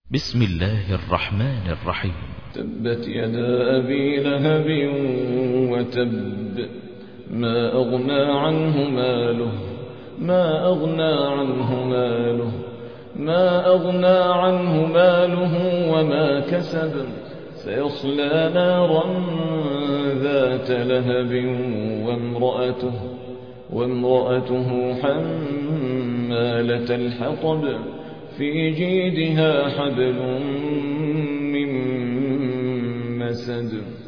بسم الله الرحمن الرحيم. تبت يدا أبي لهب وتب، ما أغنى عنه ماله وما كسب، سيصلى نارا ذات لهب وامرأته حمالة الحطب، في جيدها حبل من مسد.